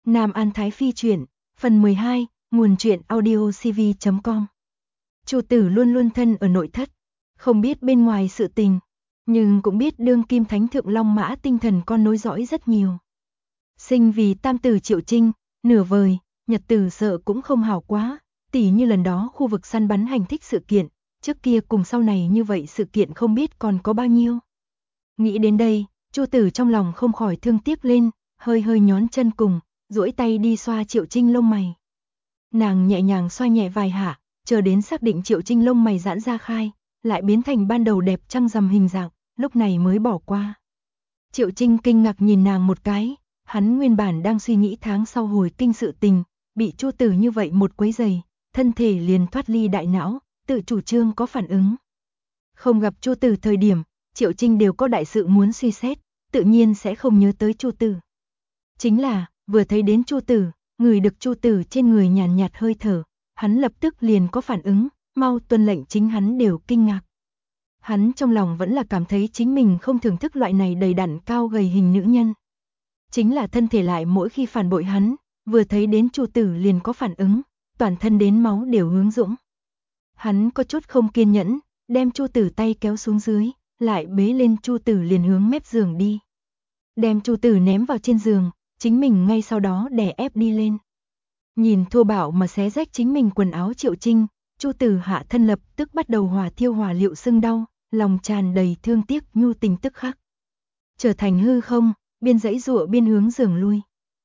Nam An Thái Phi truyện, phần 12, nguồn truyện audiocv.com. Chu Tử luôn luôn thân ở nội thất, không biết bên ngoài sự tình, nhưng cũng biết đương kim thánh thượng Long Mã tinh thần con nối dõi rất nhiều. Sinh vì tam tử Triệu Trinh, nửa vời, nhật tử sợ cũng không hảo quá, tỉ như lần đó khu vực săn bắn hành thích sự kiện, trước kia cùng sau này như vậy sự kiện không biết còn có bao nhiêu. Nghĩ đến đây, Chu Tử trong lòng không khỏi thương tiếc lên, hơi hơi nhón chân cùng, duỗi tay đi xoa Triệu Trinh lông mày. Nàng nhẹ nhàng xoa nhẹ vài hạ, chờ đến xác định Triệu Trinh lông mày giãn ra khai, lại biến thành ban đầu đẹp trăng rằm hình dạng, lúc này mới bỏ qua. Triệu Trinh kinh ngạc nhìn nàng một cái, hắn nguyên bản đang suy nghĩ tháng sau hồi kinh sự tình, bị Chu Tử như vậy một quấy giày, thân thể liền thoát ly đại não, tự chủ trương có phản ứng. Không gặp Chu Tử thời điểm, Triệu Trinh đều có đại sự muốn suy xét, tự nhiên sẽ không nhớ tới Chu Tử. Chính là, vừa thấy đến Chu Tử, ngửi được Chu Tử trên người nhàn nhạt hơi thở, hắn lập tức liền có phản ứng, mau tuân lệnh chính hắn đều kinh ngạc. Hắn trong lòng vẫn là cảm thấy chính mình không thưởng thức loại này đầy đặn cao gầy hình nữ nhân. Chính là thân thể lại mỗi khi phản bội hắn, vừa thấy đến Chu Tử liền có phản ứng, toàn thân đến máu đều hướng dũng. Hắn có chút không kiên nhẫn, đem Chu Tử tay kéo xuống dưới, lại bế lên Chu Tử liền hướng mép giường đi. Đem Chu Tử ném vào trên giường, chính mình ngay sau đó đè ép đi lên. Nhìn thô bạo mà xé rách chính mình quần áo Triệu Trinh, Chu Tử hạ thân lập tức bắt đầu hỏa thiêu hỏa liệu sưng đau, lòng tràn đầy thương tiếc nhu tình tức khắc. Trở thành hư không, biên dãy dụa biên hướng giường lui.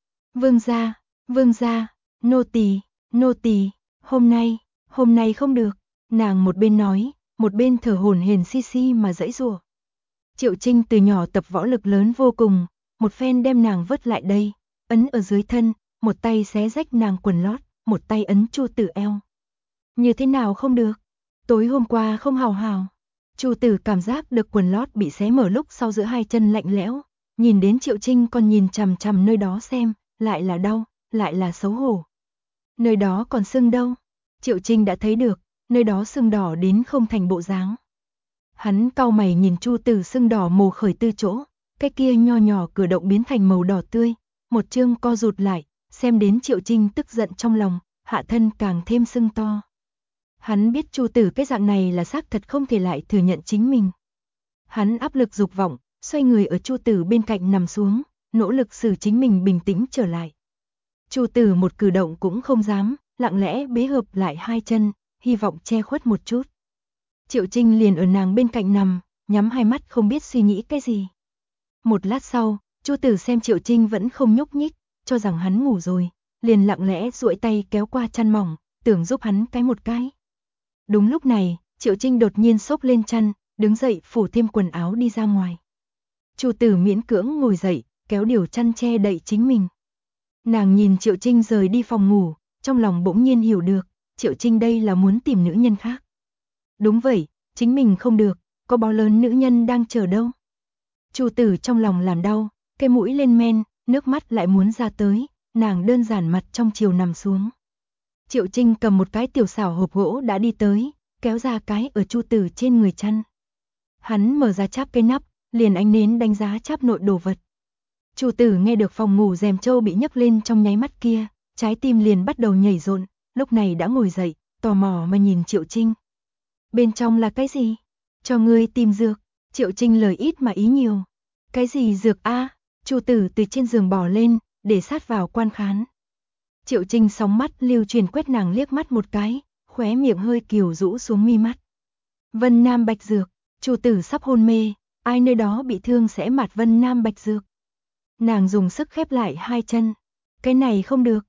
Vương gia, nô tỳ, hôm nay không được, nàng một bên nói, một bên thở hổn hển xi xi mà dãy dụa. Triệu Trinh từ nhỏ tập võ lực lớn vô cùng, một phen đem nàng vớt lại đây, ấn ở dưới thân, một tay xé rách nàng quần lót, một tay ấn Chu Tử eo. Như thế nào không được? Tối hôm qua không hào hào. Chu Tử cảm giác được quần lót bị xé mở lúc sau giữa hai chân lạnh lẽo, nhìn đến Triệu Trinh còn nhìn chằm chằm nơi đó xem, lại là đau, lại là xấu hổ. Nơi đó còn sưng đâu? Triệu Trinh đã thấy được, nơi đó sưng đỏ đến không thành bộ dáng. Hắn cau mày nhìn Chu Tử sưng đỏ mồ khởi tư chỗ, cái kia nho nhỏ cử động biến thành màu đỏ tươi, một chương co rụt lại, xem đến Triệu Trinh tức giận trong lòng, hạ thân càng thêm sưng to. Hắn biết Chu Tử cái dạng này là xác thật không thể lại thừa nhận chính mình. Hắn áp lực dục vọng, xoay người ở Chu Tử bên cạnh nằm xuống, nỗ lực xử chính mình bình tĩnh trở lại. Chu Tử một cử động cũng không dám, lặng lẽ bế hợp lại hai chân, hy vọng che khuất một chút. Triệu Trinh liền ở nàng bên cạnh nằm, nhắm hai mắt không biết suy nghĩ cái gì. Một lát sau, Chu Tử xem Triệu Trinh vẫn không nhúc nhích, cho rằng hắn ngủ rồi, liền lặng lẽ duỗi tay kéo qua chăn mỏng, tưởng giúp hắn cái một cái. Đúng lúc này, Triệu Trinh đột nhiên xốc lên chăn, đứng dậy phủ thêm quần áo đi ra ngoài. Chu Tử miễn cưỡng ngồi dậy, kéo điều chăn che đậy chính mình. Nàng nhìn Triệu Trinh rời đi phòng ngủ, trong lòng bỗng nhiên hiểu được, Triệu Trinh đây là muốn tìm nữ nhân khác. Đúng vậy, chính mình không được, có bao lớn nữ nhân đang chờ đâu. Chu Tử trong lòng làm đau, cái mũi lên men, nước mắt lại muốn ra tới, nàng đơn giản mặt trong chiều nằm xuống. Triệu Trinh cầm một cái tiểu xảo hộp gỗ đã đi tới, kéo ra cái ở Chu Tử trên người chăn. Hắn mở ra cháp cái nắp, liền ánh nến đánh giá cháp nội đồ vật. Chu Tử nghe được phòng ngủ rèm trâu bị nhấc lên trong nháy mắt kia, trái tim liền bắt đầu nhảy rộn, lúc này đã ngồi dậy, tò mò mà nhìn Triệu Trinh. Bên trong là cái gì? Cho ngươi tìm dược. Triệu Trinh lời ít mà ý nhiều. Cái gì dược a? Chu Tử từ trên giường bò lên, để sát vào quan khán. Triệu Trinh sóng mắt lưu truyền quét nàng liếc mắt một cái, khóe miệng hơi kiều rũ xuống mi mắt. Vân Nam Bạch Dược. Chu Tử sắp hôn mê, ai nơi đó bị thương sẽ mạt Vân Nam Bạch Dược. Nàng dùng sức khép lại hai chân. Cái này không được,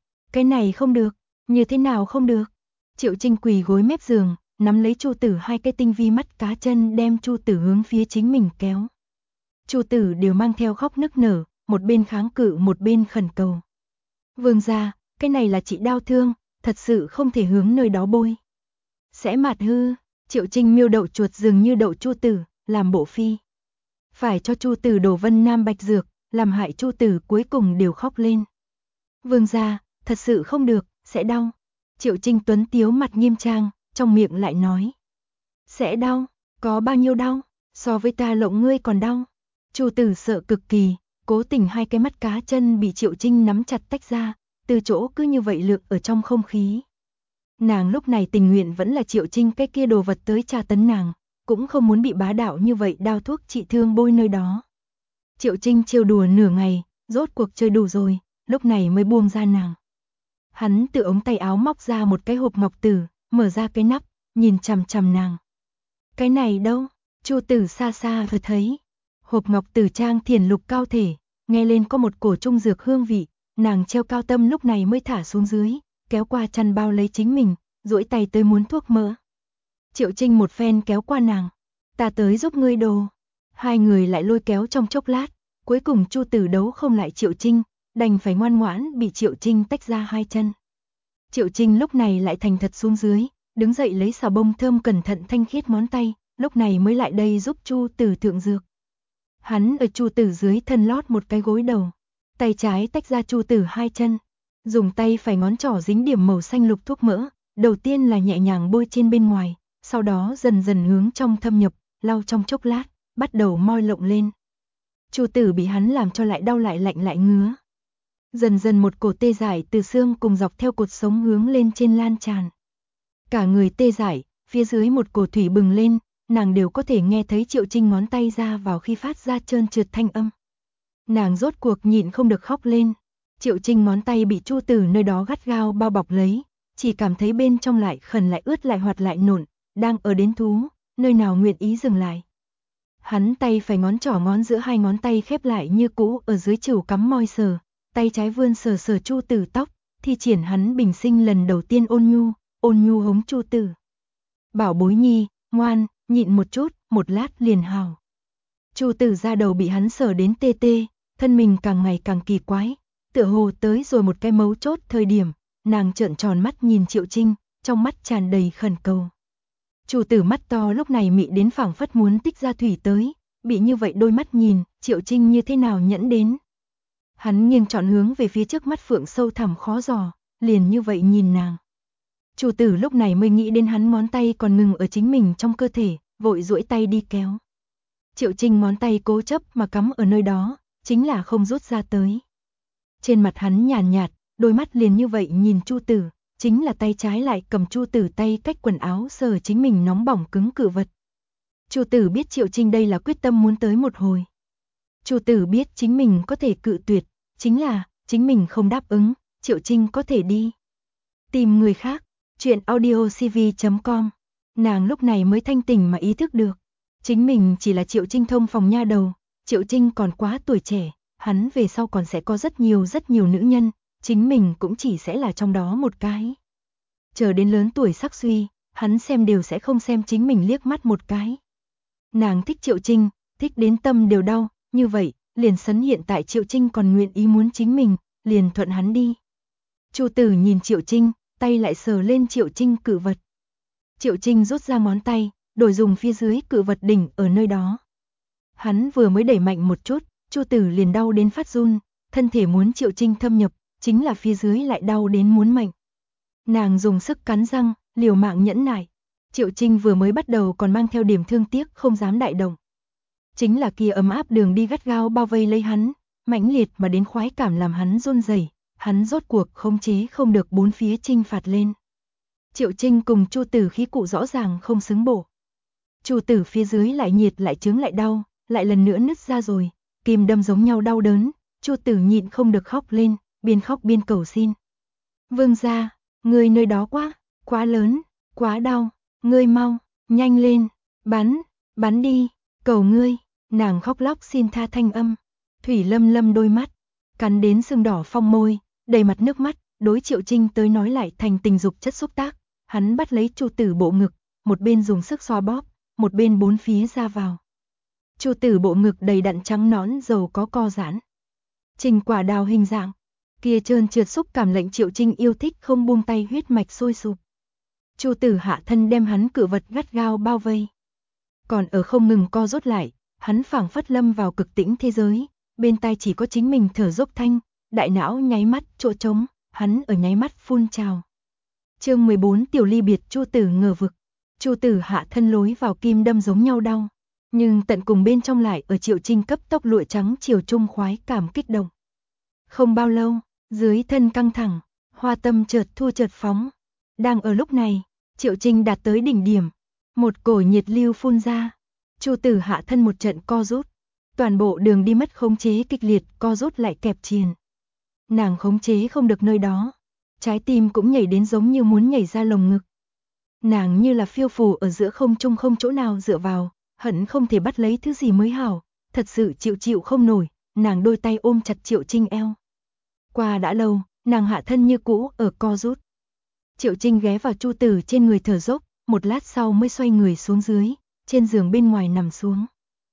như thế nào không được? Triệu Trinh quỳ gối mép giường, nắm lấy Chu Tử hai cái tinh vi mắt cá chân đem Chu Tử hướng phía chính mình kéo. Chu Tử đều mang theo khóc nức nở, một bên kháng cự một bên khẩn cầu. Vương gia, cái này là trị đau thương, thật sự không thể hướng nơi đó bôi. Sẽ mạt hư. Triệu Trinh miêu đậu chuột dường như đậu Chu Tử, làm bộ phi. Phải cho Chu Tử đổ Vân Nam Bạch Dược, làm hại Chu Tử cuối cùng đều khóc lên. Vương gia, thật sự không được, sẽ đau. Triệu Trinh tuấn tiếu mặt nghiêm trang, trong miệng lại nói. Sẽ đau, có bao nhiêu đau, so với ta lộng ngươi còn đau. Chu Tử sợ cực kỳ, cố tình hai cái mắt cá chân bị Triệu Trinh nắm chặt tách ra, từ chỗ cứ như vậy lượn ở trong không khí. Nàng lúc này tình nguyện vẫn là Triệu Trinh cái kia đồ vật tới tra tấn nàng, cũng không muốn bị bá đạo như vậy đao thuốc trị thương bôi nơi đó. Triệu Trinh trêu đùa nửa ngày, rốt cuộc chơi đủ rồi, lúc này mới buông ra nàng. Hắn từ ống tay áo móc ra một cái hộp ngọc tử, mở ra cái nắp, nhìn chằm chằm nàng. Cái này đâu? Chu Tử xa xa vừa thấy. Hộp ngọc tử trang thiền lục cao thể, nghe lên có một cổ trung dược hương vị, nàng treo cao tâm lúc này mới thả xuống dưới, kéo qua chăn bao lấy chính mình, duỗi tay tới muốn thuốc mỡ. Triệu Trinh một phen kéo qua nàng, ta tới giúp ngươi đồ. Hai người lại lôi kéo trong chốc lát, cuối cùng Chu Tử đấu không lại Triệu Trinh, đành phải ngoan ngoãn bị Triệu Trinh tách ra hai chân. Triệu Trinh lúc này lại thành thật xuống dưới, đứng dậy lấy xà bông thơm cẩn thận thanh khiết ngón tay, lúc này mới lại đây giúp Chu Tử thượng dược. Hắn ở Chu Tử dưới thân lót một cái gối đầu, tay trái tách ra Chu Tử hai chân, dùng tay phải ngón trỏ dính điểm màu xanh lục thuốc mỡ, đầu tiên là nhẹ nhàng bôi trên bên ngoài, sau đó dần dần hướng trong thâm nhập, lau trong chốc lát, bắt đầu moi lộng lên. Chu Tử bị hắn làm cho lại đau lại lạnh lại ngứa. Dần dần một cổ tê dại từ xương cùng dọc theo cột sống hướng lên trên lan tràn. Cả người tê dại, phía dưới một cổ thủy bừng lên, nàng đều có thể nghe thấy Triệu Trinh ngón tay ra vào khi phát ra trơn trượt thanh âm. Nàng rốt cuộc nhịn không được khóc lên. Triệu Trinh ngón tay bị Chu Tử nơi đó gắt gao bao bọc lấy, chỉ cảm thấy bên trong lại khẩn lại ướt lại hoạt lại nộn, đang ở đến thú, nơi nào nguyện ý dừng lại. Hắn tay phải ngón trỏ ngón giữa hai ngón tay khép lại như cũ ở dưới chịu cắm môi sờ, tay trái vươn sờ sờ Chu Tử tóc, thi triển hắn bình sinh lần đầu tiên ôn nhu hống Chu Tử. Bảo bối nhi, ngoan, nhịn một chút, một lát liền hào. Chu Tử da đầu bị hắn sờ đến tê tê, thân mình càng ngày càng kỳ quái, tựa hồ tới rồi một cái mấu chốt thời điểm, nàng trợn tròn mắt nhìn Triệu Trinh, trong mắt tràn đầy khẩn cầu. Chu Tử mắt to lúc này mị đến phảng phất muốn tích ra thủy tới, bị như vậy đôi mắt nhìn, Triệu Trinh như thế nào nhẫn đến. Hắn nghiêng trọn hướng về phía trước mắt phượng sâu thẳm khó dò, liền như vậy nhìn nàng. Chu Tử lúc này mới nghĩ đến hắn ngón tay còn ngừng ở chính mình trong cơ thể, vội duỗi tay đi kéo. Triệu Trinh ngón tay cố chấp mà cắm ở nơi đó, chính là không rút ra tới. Trên mặt hắn nhàn nhạt, đôi mắt liền như vậy nhìn Chu Tử, chính là tay trái lại cầm Chu Tử tay cách quần áo sờ chính mình nóng bỏng cứng cự vật. Chu Tử biết Triệu Trinh đây là quyết tâm muốn tới một hồi. Chu Tử biết chính mình có thể cự tuyệt, chính là chính mình không đáp ứng, Triệu Trinh có thể đi tìm người khác. Chuyện audiocv.com. Nàng lúc này mới thanh tỉnh mà ý thức được, chính mình chỉ là Triệu Trinh thông phòng nha đầu, Triệu Trinh còn quá tuổi trẻ, hắn về sau còn sẽ có rất nhiều nữ nhân, chính mình cũng chỉ sẽ là trong đó một cái. Chờ đến lớn tuổi sắc suy, hắn xem đều sẽ không xem chính mình liếc mắt một cái. Nàng thích Triệu Trinh, thích đến tâm đều đau, như vậy, liền sấn hiện tại Triệu Trinh còn nguyện ý muốn chính mình, liền thuận hắn đi. Chu Tử nhìn Triệu Trinh, tay lại sờ lên Triệu Trinh cự vật. Triệu Trinh rút ra ngón tay, đổi dùng phía dưới cự vật đỉnh ở nơi đó. Hắn vừa mới đẩy mạnh một chút, Chu Tử liền đau đến phát run, thân thể muốn Triệu Trinh thâm nhập, chính là phía dưới lại đau đến muốn mệnh. Nàng dùng sức cắn răng, liều mạng nhẫn nại. Triệu Trinh vừa mới bắt đầu còn mang theo điểm thương tiếc không dám đại động. Chính là kia ấm áp đường đi gắt gao bao vây lấy hắn, mãnh liệt mà đến khoái cảm làm hắn run rẩy, hắn rốt cuộc khống chế không được bốn phía chinh phạt lên. Triệu Trinh cùng Chu Tử khí cụ rõ ràng không xứng bổ. Chu Tử phía dưới lại nhiệt lại chứng lại đau, lại lần nữa nứt ra rồi, kim đâm giống nhau đau đớn, Chu Tử nhịn không được khóc lên, biên khóc biên cầu xin. Vương gia, ngươi nơi đó quá lớn, quá đau, ngươi mau, nhanh lên, bắn đi, cầu ngươi, nàng khóc lóc xin tha thanh âm. Thủy Lâm Lâm đôi mắt, cắn đến sưng đỏ phong môi, đầy mặt nước mắt, đối Triệu Trinh tới nói lại thành tình dục chất xúc tác, hắn bắt lấy Chu Tử bộ ngực, một bên dùng sức xoa bóp, một bên bốn phía ra vào. Chu Tử bộ ngực đầy đặn trắng nõn giàu có co giãn. Trình quả đào hình dạng, kia trơn trượt xúc cảm lệnh Triệu Trinh yêu thích không buông tay huyết mạch sôi sục. Chu Tử hạ thân đem hắn cự vật gắt gao bao vây. Còn ở không ngừng co rút lại, hắn phảng phất lâm vào cực tĩnh thế giới, bên tai chỉ có chính mình thở dốc thanh, đại não nháy mắt chỗ trống, hắn ở nháy mắt phun trào. Chương 14 Tiểu ly biệt. Chu Tử ngờ vực. Chu Tử hạ thân lối vào kim đâm giống nhau đau, nhưng tận cùng bên trong lại ở Triệu Trinh cấp tốc lụa trắng chiều trung khoái cảm kích động. Không bao lâu, dưới thân căng thẳng, Hoa tâm chợt thu chợt phóng. Đang ở lúc này, Triệu Trinh đạt tới đỉnh điểm. Một cổ nhiệt lưu phun ra. Chu Tử hạ thân một trận co rút. Toàn bộ đường đi mất khống chế kịch liệt, co rút lại kẹp chìền. Nàng khống chế không được nơi đó. Trái tim cũng nhảy đến giống như muốn nhảy ra lồng ngực. Nàng như là phiêu phù ở giữa không trung, không chỗ nào dựa vào, hận không thể bắt lấy thứ gì mới hảo, thật sự chịu không nổi, nàng đôi tay ôm chặt Triệu Trinh eo. Qua đã lâu, nàng hạ thân như cũ ở co rút. Triệu Trinh ghé vào Chu Tử trên người thở dốc, một lát sau mới xoay người xuống dưới, trên giường bên ngoài nằm xuống.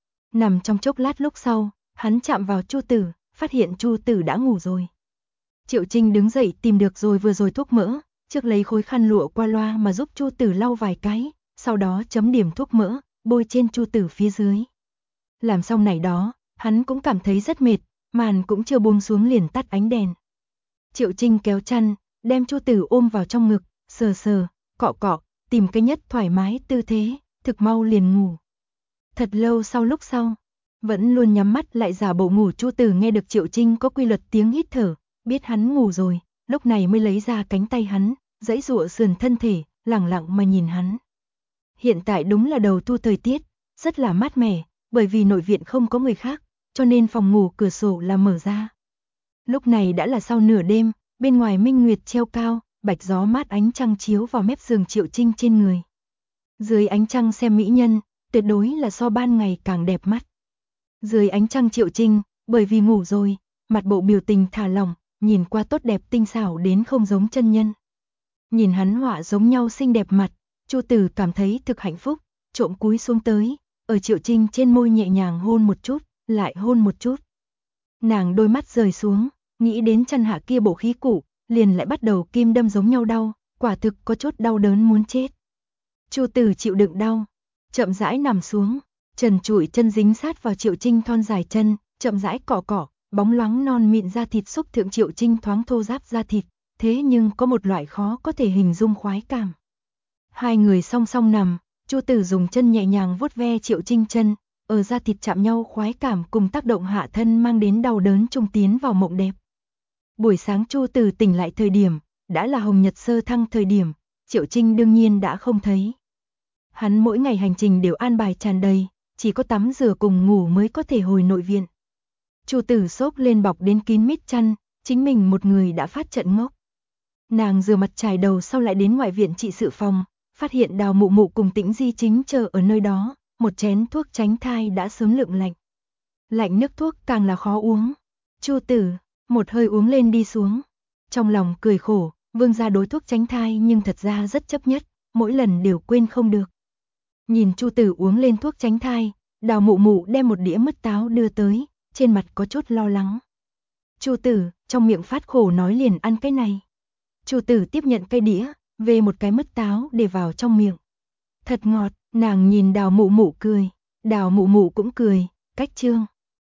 Nằm trong chốc lát lúc sau, hắn chạm vào Chu Tử, phát hiện Chu Tử đã ngủ rồi. Triệu Trinh đứng dậy tìm được rồi vừa rồi thuốc mỡ, trước lấy khối khăn lụa qua loa mà giúp Chu Tử lau vài cái, sau đó chấm điểm thuốc mỡ, bôi trên Chu Tử phía dưới. Làm xong này đó, hắn cũng cảm thấy rất mệt, màn cũng chưa buông xuống liền tắt ánh đèn. Triệu Trinh kéo chăn, đem Chu Tử ôm vào trong ngực, sờ sờ, cọ cọ, tìm cái nhất thoải mái tư thế, thực mau liền ngủ. Thật lâu lúc sau, vẫn luôn nhắm mắt lại giả bộ ngủ Chu Tử nghe được Triệu Trinh có quy luật tiếng hít thở, biết hắn ngủ rồi, lúc này mới lấy ra cánh tay hắn, giãy giụa sườn thân thể, lẳng lặng mà nhìn hắn. Hiện tại đúng là đầu thu thời tiết, rất là mát mẻ, bởi vì nội viện không có người khác, cho nên phòng ngủ cửa sổ là mở ra. Lúc này đã là sau nửa đêm, bên ngoài minh nguyệt treo cao, bạch gió mát ánh trăng chiếu vào mép giường Triệu Trinh trên người. Dưới ánh trăng xem mỹ nhân, tuyệt đối là so ban ngày càng đẹp mắt. Dưới ánh trăng Triệu Trinh, bởi vì ngủ rồi, mặt bộ biểu tình thả lỏng, nhìn qua tốt đẹp tinh xảo đến không giống chân nhân. Nhìn hắn họa giống nhau xinh đẹp mặt, Chu Tử cảm thấy thực hạnh phúc, trộm cúi xuống tới, ở Triệu Trinh trên môi nhẹ nhàng hôn một chút, lại hôn một chút. Nàng đôi mắt rời xuống, nghĩ đến chân hạ kia bộ khí cũ, liền lại bắt đầu kim đâm giống nhau đau, quả thực có chút đau đớn muốn chết. Chu Tử chịu đựng đau, chậm rãi nằm xuống, trần trụi chân dính sát vào Triệu Trinh thon dài chân, chậm rãi cọ cọ, bóng loáng non mịn da thịt xúc thượng Triệu Trinh thoáng thô ráp da thịt, thế nhưng có một loại khó có thể hình dung khoái cảm. Hai người song song nằm, Chu Tử dùng chân nhẹ nhàng vuốt ve Triệu Trinh chân, ở da thịt chạm nhau khoái cảm cùng tác động hạ thân mang đến đau đớn trung tiến vào mộng đẹp. Buổi sáng Chu Tử tỉnh lại thời điểm, đã là hồng nhật sơ thăng thời điểm, Triệu Trinh đương nhiên đã không thấy. Hắn mỗi ngày hành trình đều an bài tràn đầy, chỉ có tắm rửa cùng ngủ mới có thể hồi nội viện. Chu Tử xốc lên bọc đến kín mít chăn, chính mình một người đã phát trận ngốc. Nàng rửa mặt chải đầu sau lại đến ngoại viện trị sự phòng, phát hiện Đào Mụ Mụ cùng Tĩnh Di chính chờ ở nơi đó, một chén thuốc tránh thai đã sớm lượng lạnh. Lạnh nước thuốc càng là khó uống. Chu Tử, một hơi uống lên đi xuống. Trong lòng cười khổ, vương gia đối thuốc tránh thai nhưng thật ra rất chấp nhất, mỗi lần đều quên không được. Nhìn Chu Tử uống lên thuốc tránh thai, Đào Mụ Mụ đem một đĩa mứt táo đưa tới, trên mặt có chút lo lắng. Chu Tử, trong miệng phát khổ nói liền ăn cái này. Chu Tử tiếp nhận cây đĩa, về một cái mứt táo để vào trong miệng. Thật ngọt, nàng nhìn Đào Mụ Mụ cười, Đào Mụ Mụ cũng cười, cách trương.